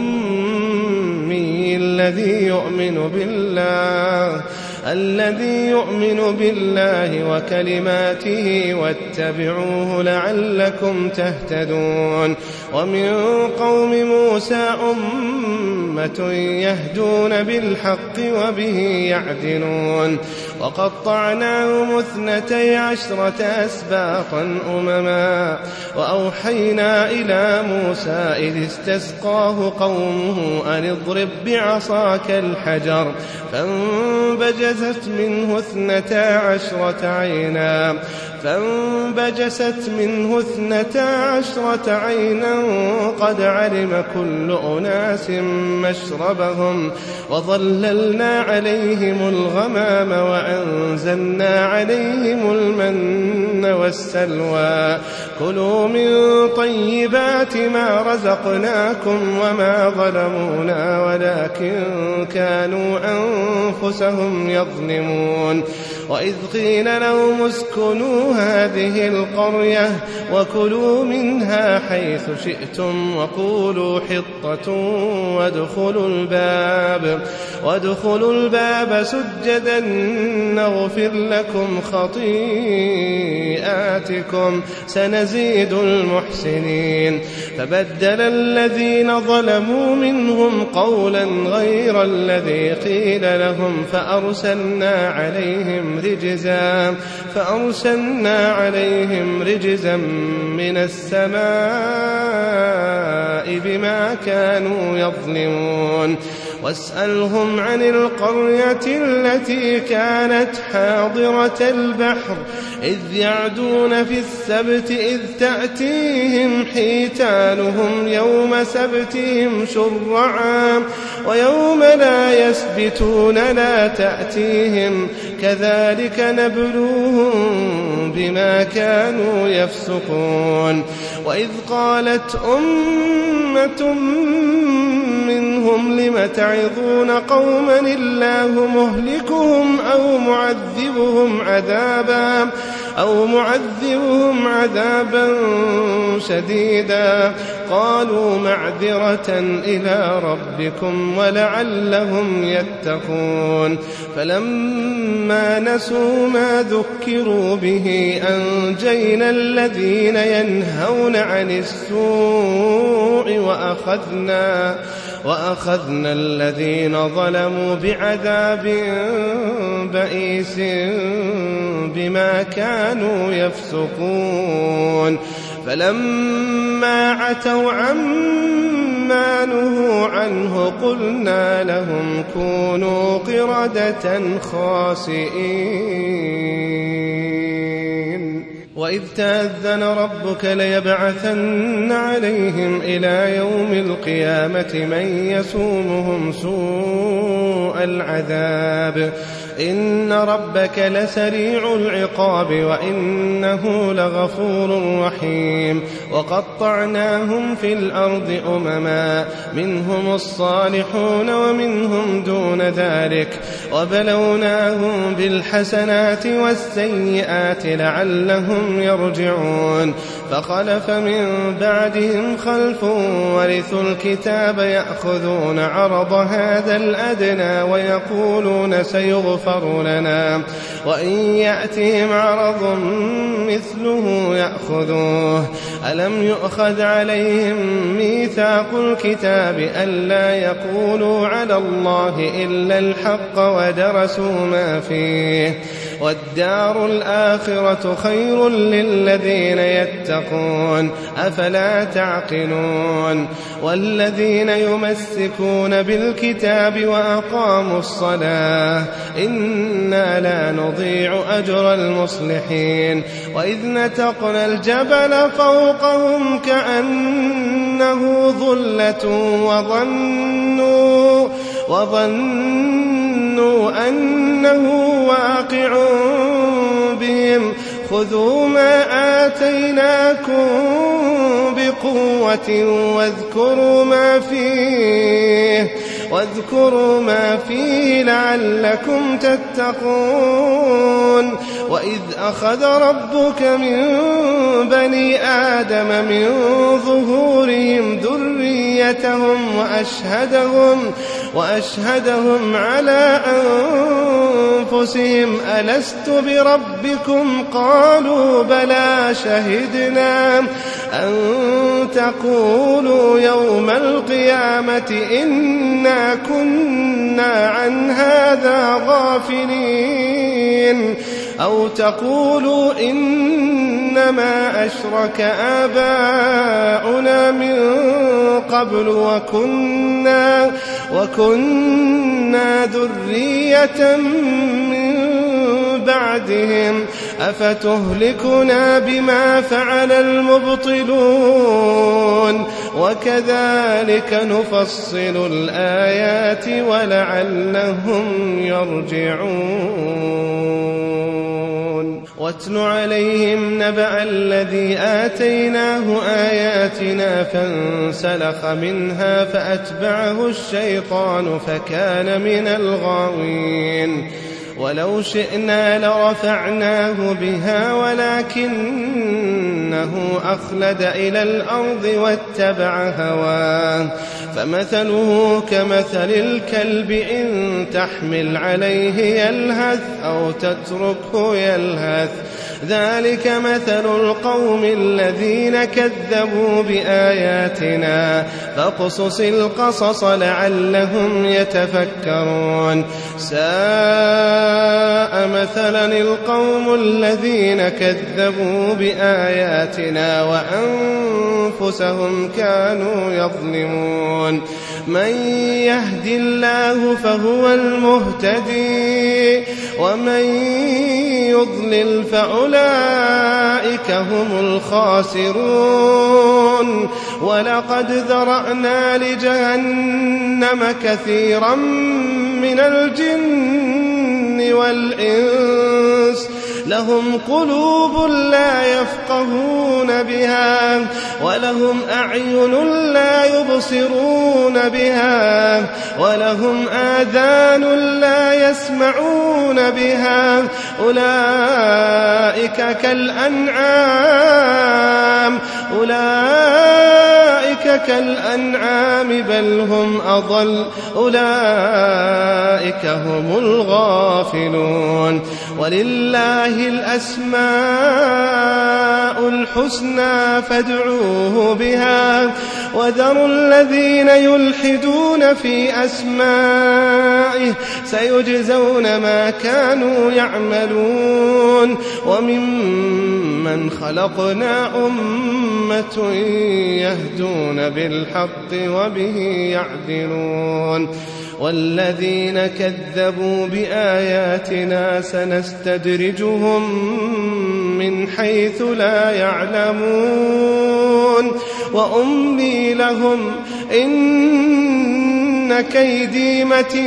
الأمي الذي يؤمن بالله الذي يؤمن بالله وكلماته واتبعوه لعلكم تهتدون. ومن قوم موسى أمة يهدون بالحق وبه يعدلون وقطعناهم اثنتي عشرة أسباطا أمما وأوحينا إلى موسى إذ استسقاه قومه أن اضرب بعصاك الحجر فانبجست منه اثنتا عشرة عينا فانبجست منه اثنتا عشرة عينا قد علم كل أناس مشربهم وظللنا عليهم الغمام وأنزلنا عليهم المن والسلوى كلوا من طيبات ما رزقناكم وما ظلمونا ولكن كانوا أنفسهم يظلمون. وإذ قيل لهم اسكنوا هذه القرية وكلوا منها حيث شئتم وقولوا حطة وادخلوا الباب وادخلوا الباب سجدا نغفر لكم خطيئاتكم سنزيد المحسنين. فبدل الذين ظلموا منهم قولا غير الذي قيل لهم فأرسلنا عليهم رجزا فأرسلنا عليهم رجزا من السماء بما كانوا يظلمون. واسألهم عن القرية التي كانت حاضرة البحر إذ يعدون في السبت إذ تأتيهم حيتانهم يوم سبتهم شرعا ويوم لا يسبتون لا تأتيهم كذلك نبلوهم بما كانوا يفسقون وإذ قالت أمة منهم لم تعظون قوما الله مهلكهم أو معذبهم عذابا أو معذبهم عذابا شديدا قالوا معذرة إلى ربكم ولعلهم يتقون فلما نسوا ما ذكروا به أنجينا الذين ينهون عن السوء وأخذنا وأخذنا الذين ظلموا بعذاب بئيس بما كانوا يفسقون فلما عتوا عما نهوا عنه قلنا لهم كونوا قردة خاسئين وإذ تأذن ربك ليبعثن عليهم إلى يوم القيامة من يسومهم سوء العذاب إن ربك لسريع العقاب وإنه لغفور رحيم وقطعناهم في الأرض أمما منهم الصالحون ومنهم دون ذلك وبلوناهم بالحسنات والسيئات لعلهم يرجعون فخلف من بعدهم خلف ورثوا الكتاب يأخذون عرض هذا الأدنى ويقولون سيغفر لنا وإن يأتهم عرض مثله يأخذوه ألم يؤخذ عليهم ميثاق الكتاب ألا يقولوا على الله إلا الحق ودرسوا ما فيه والدار الآخرة خير للذين يتقون أفلا تعقلون والذين يمسكون بالكتاب وأقاموا الصلاة إنا لا نضيع أجر المصلحين وإذ نتقنا الجبل فوقهم كأنه ظلة وظنوا وظنوا أنه واقع بهم خذوا ما آتيناكم بقوة واذكروا ما فيه واذكروا ما فيه لعلكم تتقون وإذ أخذ ربك من بني آدم من ظهورهم ذريتهم وأشهدهم وأشهدهم على أنفسهم ألست بربكم قالوا بلى شهدنا أن تقولوا يوم القيامة إنا كنا عن هذا غافلين أو تقولوا إنما أشرك آباؤنا من قبل وكنا وكنا ذرية من بعدهم أفتهلكنا بما فعل المبطلون وكذلك نفصل الآيات ولعلهم يرجعون واتل عليهم نبأ الذي آتيناه آياتنا فانسلخ منها فأتبعه الشيطان فكان من الغاوين ولو شئنا لرفعناه بها ولكنه أخلد إلى الأرض واتبع هواه فمثله كمثل الكلب إن تحمل عليه يلهث أو تتركه يلهث ذلك مثل القوم الذين كذبوا بآياتنا فاقصص القصص لعلهم يتفكرون ساء مثلا القوم الذين كذبوا بآياتنا وأنفسهم كانوا يظلمون من يهد الله فهو المهتدي ومن يضلل فأولئك هم الخاسرون ولقد ذرأنا لجهنم كثيرا من الجن والإنس لهم قلوب لا يفقهون بها ولهم أعين لا يبصرون بها ولهم آذان لا يسمعون بها أولئك كالأنعام أولئك كالأنعام بل هم أضل أولئك هم الغافلون ولله الأسماء الحسنى فادعوه بها وذروا الذين يلحدون في أسمائه سيجزون ما كانوا يعملون وممن خلقنا أمة يهدون بالحق وبه يعدلون والذين كذبوا بآياتنا سنستدرجهم من حيث لا يعلمون وأملي لهم إن كيدي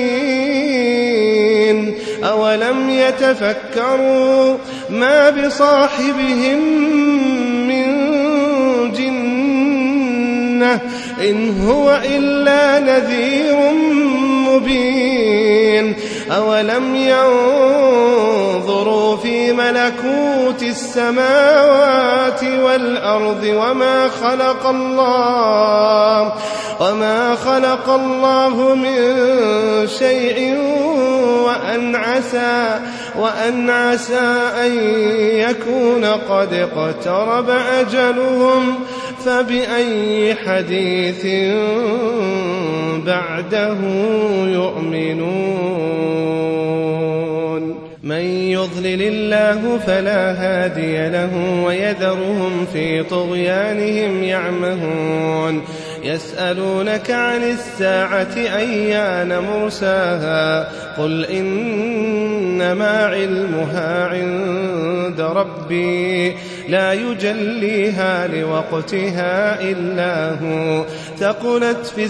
متين أولم يتفكروا ما بصاحبهم من جنة إن هو إلا نذير مبين أولم ينظروا في ملكوت السماوات والأرض وما خلق الله وما خلق الله من شيء وأن عسى وأن عسى أن يكون قد اقترب أجلهم فبأي حديث بعده يؤمنون من يضلل الله فلا هادي له ويذرهم في طغيانهم يعمهون يسألونك عن الساعة أيان مرساها قل إنما علمها عند ربي لا يجليها لوقتها إلا هو ثقلت في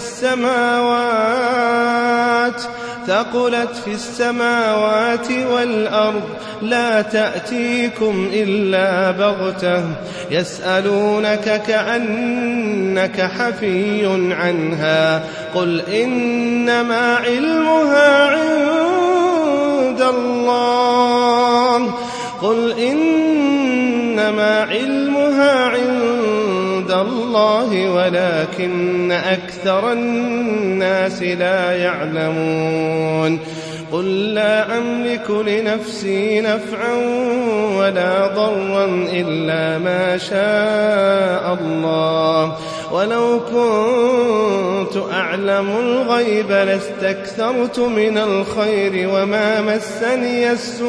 السماوات ثقلت في السماوات والأرض لا تأتيكم إلا بغتة يسألونك كأنك حفي عنها قل إنما علمها عند الله قل إنما علمها عند الله ولكن أكثر الناس لا يعلمون قل لا أملك لنفسي نفعا ولا ضرا إلا ما شاء الله ولو كنت أعلم الغيب لاستكثرت من الخير وما مسني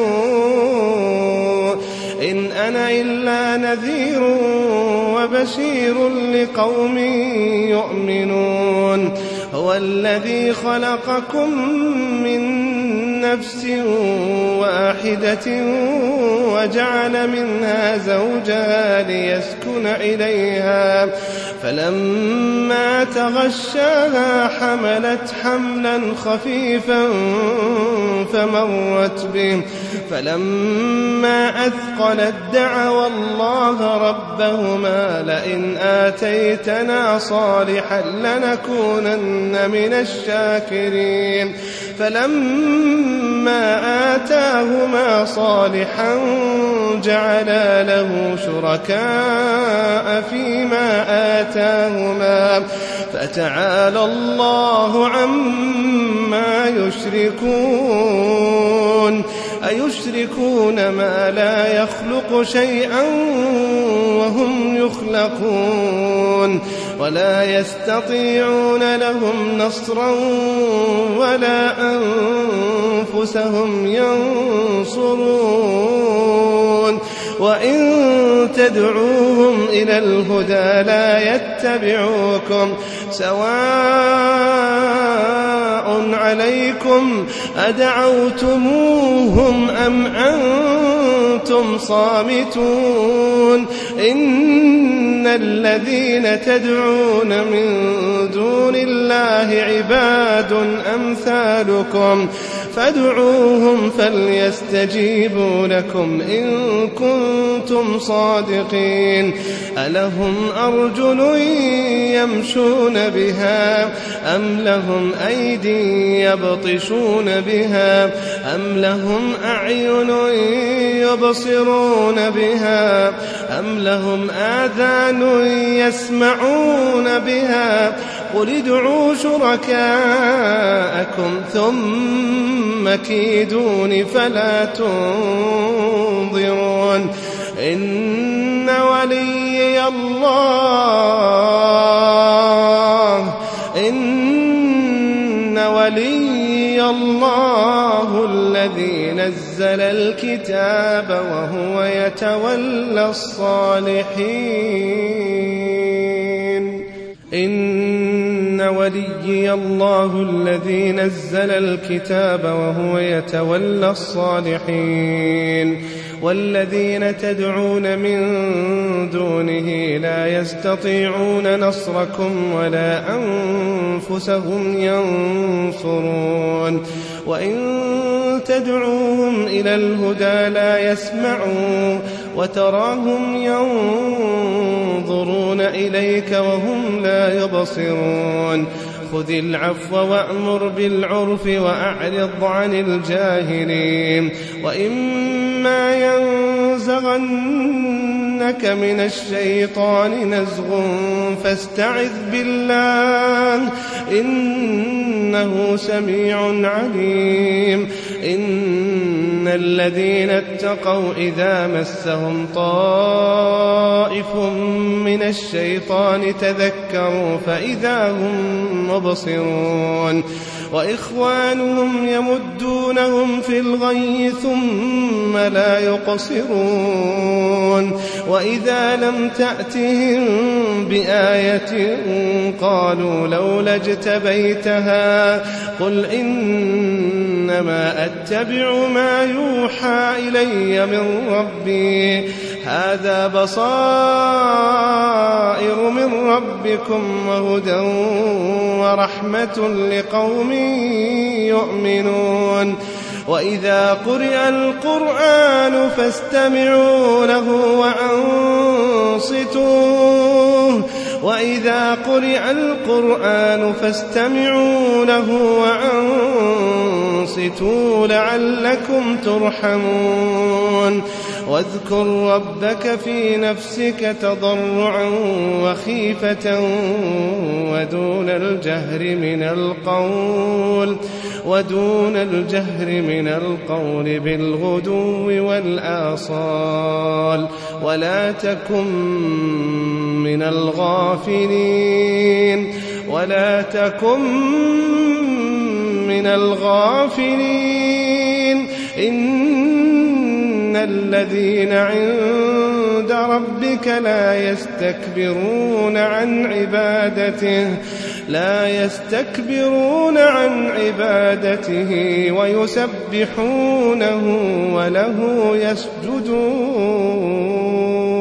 السوء إن أنا إلا نذير وبشير لقوم يؤمنون هو الذي خلقكم من نفس واحدة وجعل منها زوجها ليسكن إليها فلما تغشاها حملت حملا خفيفا فمرت به فلما أثقلت دعوا الله ربهما لئن آتيتنا صالحا لنكونن من الشاكرين فلما آتاهما صالحا جعلا له شركاء فيما آتاهما فتعالى الله عما يشركون أيشركون ما لا يخلق شيئا وهم يخلقون ولا يستطيعون لهم نصرا ولا أنفسهم ينصرون وإن تدعوهم إلى الهدى لا يتبعوكم سواء عليكم أدعوتموهم أم أنتم صامتون إن الذين تدعون من دون الله عباد أمثالكم فادعوهم فليستجيبوا لكم إن كنتم صادقين ألهم أرجل يمشون بها أم لهم أيدي يبطشون بها أم لهم أعين يبصرون بها أم لهم آذان يسمعون بها قل ادعوا شركاءكم ثم كيدون فلا تنظرون إن ولي الله إن ولي الله الذي نزل الكتاب وهو يتولى الصالحين إن ولي الله الذي نزل الكتاب وهو يتولى الصالحين والذين تدعون من دونه لا يستطيعون نصركم ولا أنفسهم ينصرون وإن تدعوهم إلى الهدى لا يسمعوا وتراهم ينظرون إليك وهم لا يبصرون خذ العفو وأمر بالعرف وأعرض عن الجاهلين وإما ينزغنك من الشيطان نزغ فاستعذ بالله إنه سميع عليم إن الذين اتقوا إذا مسهم طائف من الشيطان تذكروا فإذا هم مبصرون وإخوانهم يمدونهم في الغي ثم لا يقصرون وإذا لم تأتهم بآية قالوا لولا اجتبيتها قل إنما أتبع ما يوحى إلي من ربي هذا بصائر من ربكم وهدى ورحمة لقوم يؤمنون وإذا قرئ القرآن فاستمعوا له وأنصتوا وإذا قرئ القرآن فاستمعوا له وأنصتوا لعلكم ترحمون واذكر ربك في نفسك تضرعا وخيفة ودون الجهر من القول ودون الجهر من القول بالغدو والآصال ولا تكن من الغافلين ولا تكن من الغافلين إن الذين عند ربك لا يستكبرون عن عبادته لا يستكبرون عن عبادته ويسبحونه وله يسجدون